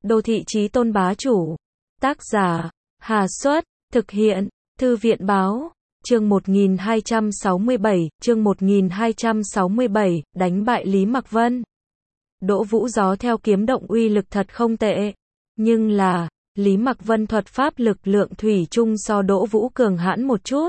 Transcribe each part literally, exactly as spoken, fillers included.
Đô thị chí tôn bá chủ. Tác giả, Hà Xuất, thực hiện, Thư viện Báo. Chương một nghìn hai trăm sáu mươi bảy, chương một nghìn hai trăm sáu mươi bảy, đánh bại Lý Mặc Vân. Đỗ Vũ gió theo kiếm động uy lực thật không tệ. Nhưng là, Lý Mặc Vân thuật pháp lực lượng thủy chung so Đỗ Vũ cường hãn một chút.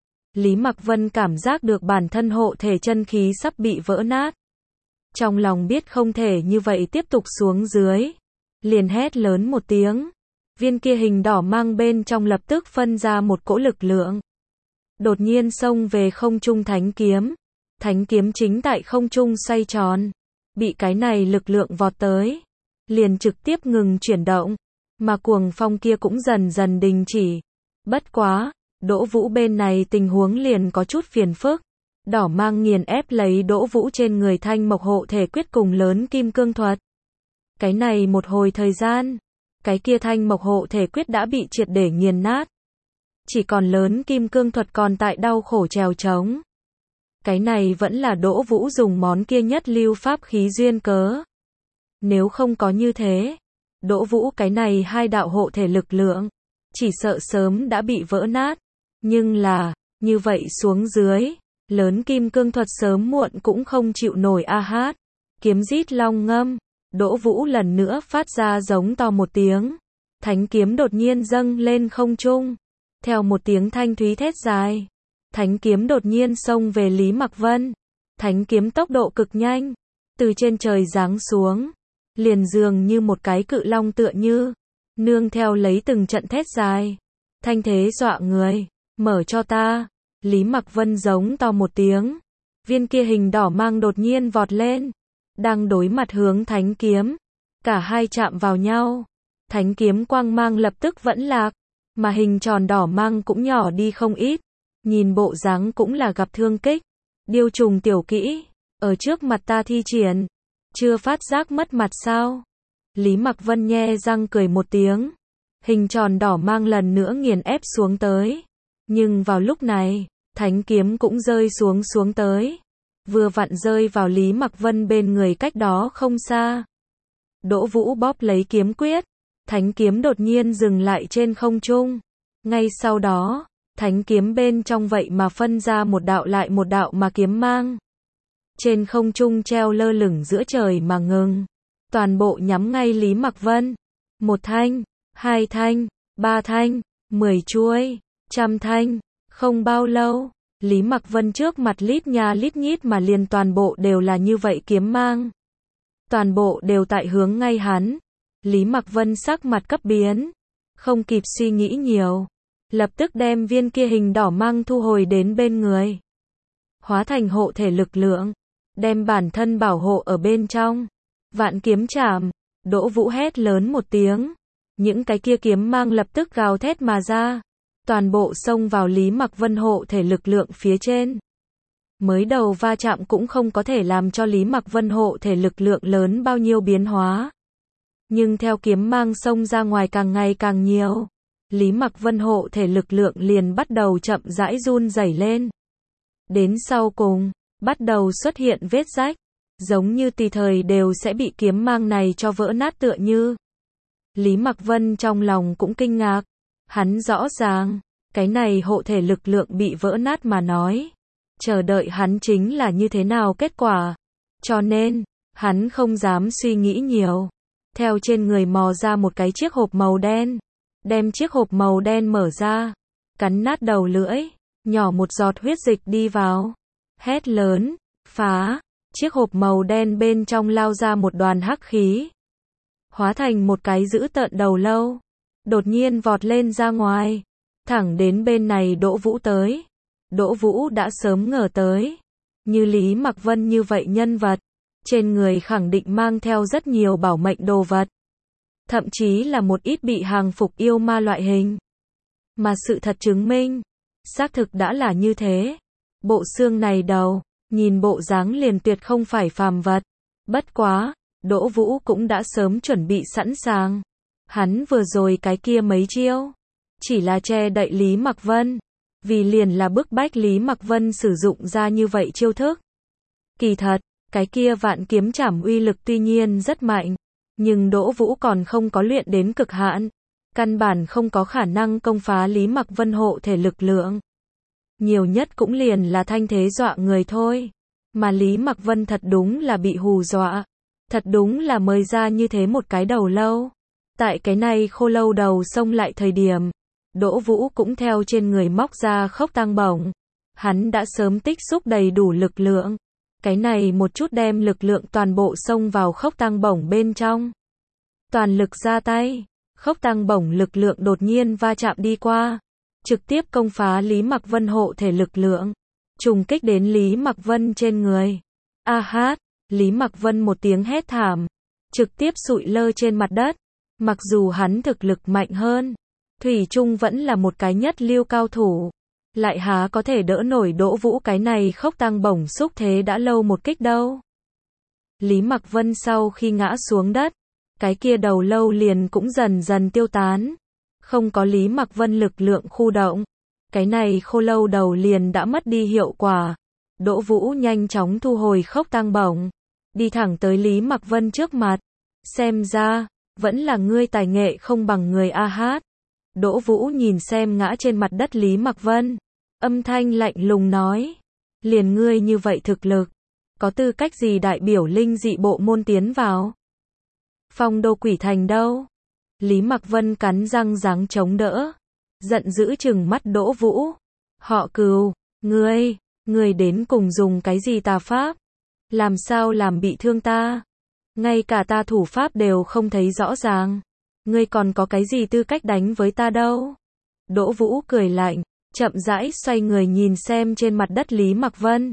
Lý Mặc Vân cảm giác được bản thân hộ thể chân khí sắp bị vỡ nát. Trong lòng biết không thể như vậy tiếp tục xuống dưới. Liền hét lớn một tiếng. Viên kia hình đỏ mang bên trong lập tức phân ra một cỗ lực lượng. Đột nhiên xông về không trung thánh kiếm. Thánh kiếm chính tại không trung xoay tròn. Bị cái này lực lượng vọt tới. Liền trực tiếp ngừng chuyển động. Mà cuồng phong kia cũng dần dần đình chỉ. Bất quá, Đỗ Vũ bên này tình huống liền có chút phiền phức. Đỏ mang nghiền ép lấy Đỗ Vũ trên người thanh mộc hộ thể quyết cùng lớn kim cương thuật. Cái này một hồi thời gian, cái kia thanh mộc hộ thể quyết đã bị triệt để nghiền nát. Chỉ còn lớn kim cương thuật còn tại đau khổ trèo trống. Cái này vẫn là Đỗ Vũ dùng món kia nhất lưu pháp khí duyên cớ. Nếu không có như thế, Đỗ Vũ cái này hai đạo hộ thể lực lượng, chỉ sợ sớm đã bị vỡ nát. Nhưng là, như vậy xuống dưới, lớn kim cương thuật sớm muộn cũng không chịu nổi a hát. Kiếm rít long ngâm, Đỗ Vũ lần nữa phát ra giống to một tiếng. Thánh kiếm đột nhiên dâng lên không trung. Theo một tiếng thanh thúy thét dài, thánh kiếm đột nhiên xông về Lý Mặc Vân. Thánh kiếm tốc độ cực nhanh, từ trên trời giáng xuống, liền dường như một cái cự long tựa như, nương theo lấy từng trận thét dài. Thanh thế dọa người, mở cho ta. Lý Mặc Vân giống to một tiếng. Viên kia hình đỏ mang đột nhiên vọt lên, đang đối mặt hướng thánh kiếm. Cả hai chạm vào nhau, thánh kiếm quang mang lập tức vẫn lạc, mà hình tròn đỏ mang cũng nhỏ đi không ít. Nhìn bộ dáng cũng là gặp thương kích. Điêu trùng tiểu kỹ, ở trước mặt ta thi triển, chưa phát giác mất mặt sao? Lý Mặc Vân nhe răng cười một tiếng. Hình tròn đỏ mang lần nữa nghiền ép xuống tới. Nhưng vào lúc này, thánh kiếm cũng rơi xuống xuống tới. Vừa vặn rơi vào Lý Mặc Vân bên người cách đó không xa. Đỗ Vũ bóp lấy kiếm quyết. Thánh kiếm đột nhiên dừng lại trên không trung. Ngay sau đó, thánh kiếm bên trong vậy mà phân ra một đạo lại một đạo mà kiếm mang. Trên không trung treo lơ lửng giữa trời mà ngừng. Toàn bộ nhắm ngay Lý Mặc Vân. Một thanh, hai thanh, ba thanh, mười chuôi, trăm thanh. Không bao lâu, Lý Mặc Vân trước mặt lít nha lít nhít mà liền toàn bộ đều là như vậy kiếm mang. Toàn bộ đều tại hướng ngay hắn. Lý Mặc Vân sắc mặt cấp biến. Không kịp suy nghĩ nhiều. Lập tức đem viên kia hình đỏ mang thu hồi đến bên người. Hóa thành hộ thể lực lượng. Đem bản thân bảo hộ ở bên trong. Vạn kiếm chạm. Đỗ Vũ hét lớn một tiếng. Những cái kia kiếm mang lập tức gào thét mà ra. Toàn bộ xông vào Lý Mặc Vân hộ thể lực lượng phía trên. Mới đầu va chạm cũng không có thể làm cho Lý Mặc Vân hộ thể lực lượng lớn bao nhiêu biến hóa. Nhưng theo kiếm mang xông ra ngoài càng ngày càng nhiều, Lý Mặc Vân hộ thể lực lượng liền bắt đầu chậm rãi run rẩy lên. Đến sau cùng, bắt đầu xuất hiện vết rách, giống như tùy thời đều sẽ bị kiếm mang này cho vỡ nát tựa như. Lý Mặc Vân trong lòng cũng kinh ngạc. Hắn rõ ràng, cái này hộ thể lực lượng bị vỡ nát mà nói. Chờ đợi hắn chính là như thế nào kết quả. Cho nên, hắn không dám suy nghĩ nhiều. Theo trên người mò ra một cái chiếc hộp màu đen. Đem chiếc hộp màu đen mở ra. Cắn nát đầu lưỡi. Nhỏ một giọt huyết dịch đi vào. Hét lớn, phá. Chiếc hộp màu đen bên trong lao ra một đoàn hắc khí. Hóa thành một cái dữ tợn đầu lâu. Đột nhiên vọt lên ra ngoài. Thẳng đến bên này Đỗ Vũ tới. Đỗ Vũ đã sớm ngờ tới. Như Lý Mặc Vân như vậy nhân vật. Trên người khẳng định mang theo rất nhiều bảo mệnh đồ vật. Thậm chí là một ít bị hàng phục yêu ma loại hình. Mà sự thật chứng minh. Xác thực đã là như thế. Bộ xương này đầu. Nhìn bộ dáng liền tuyệt không phải phàm vật. Bất quá. Đỗ Vũ cũng đã sớm chuẩn bị sẵn sàng. Hắn vừa rồi cái kia mấy chiêu. Chỉ là che đậy Lý Mặc Vân. Vì liền là bức bách Lý Mặc Vân sử dụng ra như vậy chiêu thức. Kỳ thật, cái kia vạn kiếm chảm uy lực tuy nhiên rất mạnh. Nhưng Đỗ Vũ còn không có luyện đến cực hạn, căn bản không có khả năng công phá Lý Mặc Vân hộ thể lực lượng. Nhiều nhất cũng liền là thanh thế dọa người thôi. Mà Lý Mặc Vân thật đúng là bị hù dọa. Thật đúng là mời ra như thế một cái đầu lâu. Tại cái này khô lâu đầu xông lại thời điểm, Đỗ Vũ cũng theo trên người móc ra khốc tang bổng. Hắn đã sớm tích xúc đầy đủ lực lượng. Cái này một chút đem lực lượng toàn bộ xông vào khốc tang bổng bên trong. Toàn lực ra tay, khốc tang bổng lực lượng đột nhiên va chạm đi qua, trực tiếp công phá Lý Mặc Vân hộ thể lực lượng, trùng kích đến Lý Mặc Vân trên người. A hát, Lý Mặc Vân một tiếng hét thảm, trực tiếp sụi lơ trên mặt đất. Mặc dù hắn thực lực mạnh hơn, thủy chung vẫn là một cái nhất lưu cao thủ, lại há có thể đỡ nổi Đỗ Vũ cái này khốc tang bổng xúc thế đã lâu một kích đâu. Lý Mặc Vân sau khi ngã xuống đất, cái kia đầu lâu liền cũng dần dần tiêu tán. Không có Lý Mặc Vân lực lượng khu động, cái này khô lâu đầu liền đã mất đi hiệu quả. Đỗ Vũ nhanh chóng thu hồi khốc tang bổng, đi thẳng tới Lý Mặc Vân trước mặt. Xem ra, vẫn là ngươi tài nghệ không bằng người a hát. Đỗ Vũ nhìn xem ngã trên mặt đất Lý Mặc Vân, âm thanh lạnh lùng nói. Liền ngươi như vậy thực lực, có tư cách gì đại biểu linh dị bộ môn tiến vào Phong Đô Quỷ Thành đâu? Lý Mặc Vân cắn răng giáng chống đỡ, giận dữ trừng mắt Đỗ Vũ. Họ Cừu, ngươi, ngươi đến cùng dùng cái gì tà pháp? Làm sao làm bị thương ta? Ngay cả ta thủ pháp đều không thấy rõ ràng. Ngươi còn có cái gì tư cách đánh với ta đâu? Đỗ Vũ cười lạnh, chậm rãi xoay người nhìn xem trên mặt đất Lý Mặc Vân.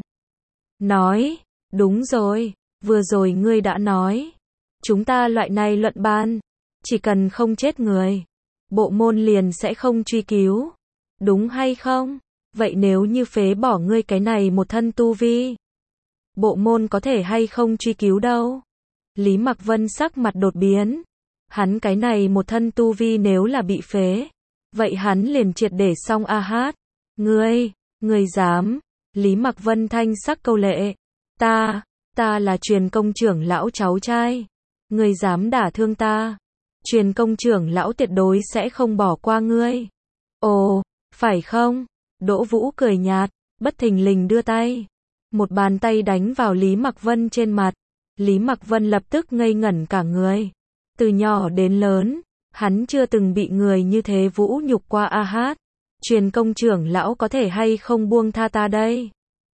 Nói, đúng rồi, vừa rồi ngươi đã nói. Chúng ta loại này luận bàn, chỉ cần không chết người, bộ môn liền sẽ không truy cứu. Đúng hay không? Vậy nếu như phế bỏ ngươi cái này một thân tu vi, bộ môn có thể hay không truy cứu đâu? Lý Mặc Vân sắc mặt đột biến. Hắn cái này một thân tu vi nếu là bị phế, vậy hắn liền triệt để xong a hát. Ngươi, ngươi dám? Lý Mặc Vân thanh sắc câu lệ. Ta, ta là Truyền Công trưởng lão cháu trai. Ngươi dám đả thương ta? Truyền Công trưởng lão tuyệt đối sẽ không bỏ qua ngươi. Ồ, phải không? Đỗ Vũ cười nhạt, bất thình lình đưa tay. Một bàn tay đánh vào Lý Mặc Vân trên mặt. Lý Mặc Vân lập tức ngây ngẩn cả người. Từ nhỏ đến lớn, hắn chưa từng bị người như thế vũ nhục qua a hát. Truyền Công trưởng lão có thể hay không buông tha ta đây?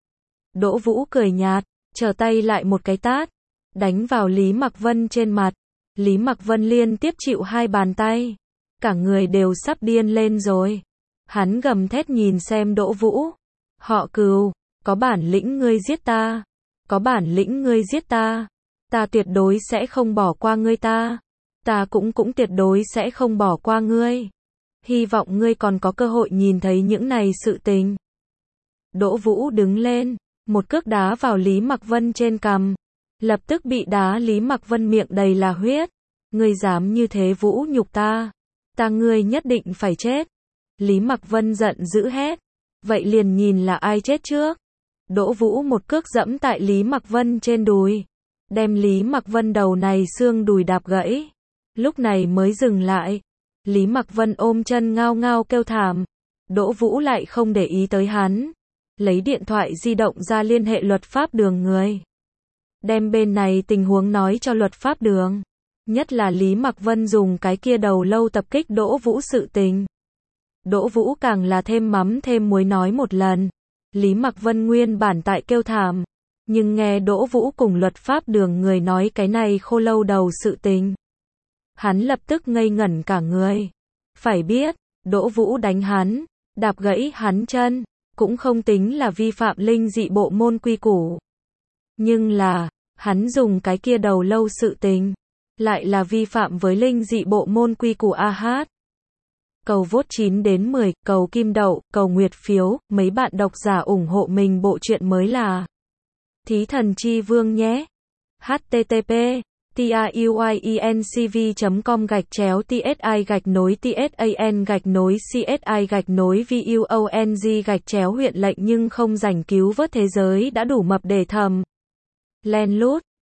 Đỗ Vũ cười nhạt, trở tay lại một cái tát, đánh vào Lý Mặc Vân trên mặt. Lý Mặc Vân liên tiếp chịu hai bàn tay, cả người đều sắp điên lên rồi. Hắn gầm thét nhìn xem Đỗ Vũ. Họ Cừu, có bản lĩnh ngươi giết ta, có bản lĩnh ngươi giết ta, ta tuyệt đối sẽ không bỏ qua ngươi ta. Ta cũng cũng tuyệt đối sẽ không bỏ qua ngươi. Hy vọng ngươi còn có cơ hội nhìn thấy những này sự tình. Đỗ Vũ đứng lên, một cước đá vào Lý Mặc Vân trên cằm. Lập tức bị đá Lý Mặc Vân miệng đầy là huyết. Ngươi dám như thế vũ nhục ta, ta ngươi nhất định phải chết. Lý Mặc Vân giận dữ hét. Vậy liền nhìn là ai chết trước. Đỗ Vũ một cước dẫm tại Lý Mặc Vân trên đùi, đem Lý Mặc Vân đầu này xương đùi đạp gãy. Lúc này mới dừng lại. Lý Mặc Vân ôm chân ngao ngao kêu thảm. Đỗ Vũ lại không để ý tới hắn, lấy điện thoại di động ra liên hệ luật pháp đường người, đem bên này tình huống nói cho luật pháp đường. Nhất là Lý Mặc Vân dùng cái kia đầu lâu tập kích Đỗ Vũ sự tình. Đỗ Vũ càng là thêm mắm thêm muối nói một lần. Lý Mặc Vân nguyên bản tại kêu thảm, nhưng nghe Đỗ Vũ cùng luật pháp đường người nói cái này khô lâu đầu sự tình, hắn lập tức ngây ngẩn cả người. Phải biết, Đỗ Vũ đánh hắn, đạp gãy hắn chân, cũng không tính là vi phạm linh dị bộ môn quy củ. Nhưng là, hắn dùng cái kia đầu lâu sự tình, lại là vi phạm với linh dị bộ môn quy củ a hát. Cầu vote chín đến mười, cầu kim đậu, cầu nguyệt phiếu, mấy bạn độc giả ủng hộ mình bộ truyện mới là Thí Thần Chi Vương nhé. H T T P TRUIENCV chấm com gạch chéo TSI gạch nối TSAN gạch nối CSI gạch nối VUONG gạch chéo huyện lệnh nhưng không rảnh cứu vớt thế giới đã đủ mập để thầm. Len lút.